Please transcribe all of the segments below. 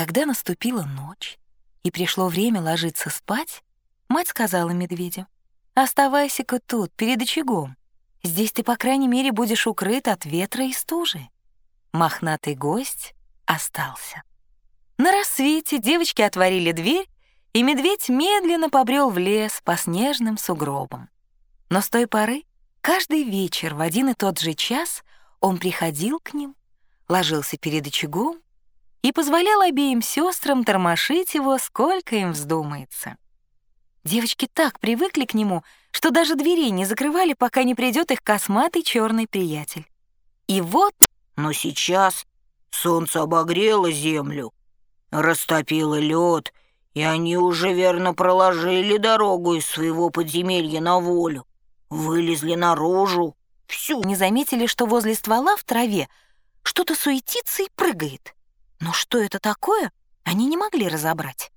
Когда наступила ночь и пришло время ложиться спать, мать сказала медведю: «Оставайся-ка тут, перед очагом. Здесь ты, по крайней мере, будешь укрыт от ветра и стужи». Мохнатый гость остался. На рассвете девочки отворили дверь, и медведь медленно побрел в лес по снежным сугробам. Но с той поры каждый вечер в один и тот же час он приходил к ним, ложился перед очагом и позволял обеим сестрам тормошить его, сколько им вздумается. Девочки так привыкли к нему, что даже дверей не закрывали, пока не придет их косматый черный приятель. И вот... Но сейчас солнце обогрело землю, растопило лед, и они уже верно проложили дорогу из своего подземелья на волю, вылезли наружу. Не заметили, что возле ствола в траве что-то суетится и прыгает. Но что это такое, они не могли разобрать.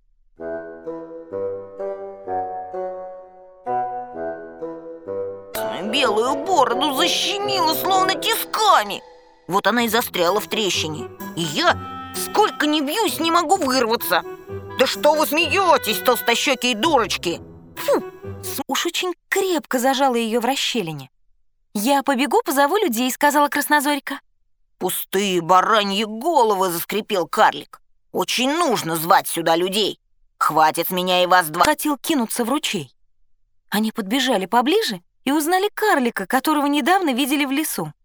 Белую бороду защемило словно тисками. Вот она и застряла в трещине. И я, сколько ни бьюсь, не могу вырваться. Да что вы смеетесь, толстощекие дурочки? Фу! Уж очень крепко зажала ее в расщелине. «Я побегу, позову людей», — сказала Краснозорька. «Пустые бараньи головы», — заскрипел карлик. «Очень нужно звать сюда людей. Хватит с меня и вас два». Хотел кинуться в ручей. Они подбежали поближе и узнали карлика, которого недавно видели в лесу.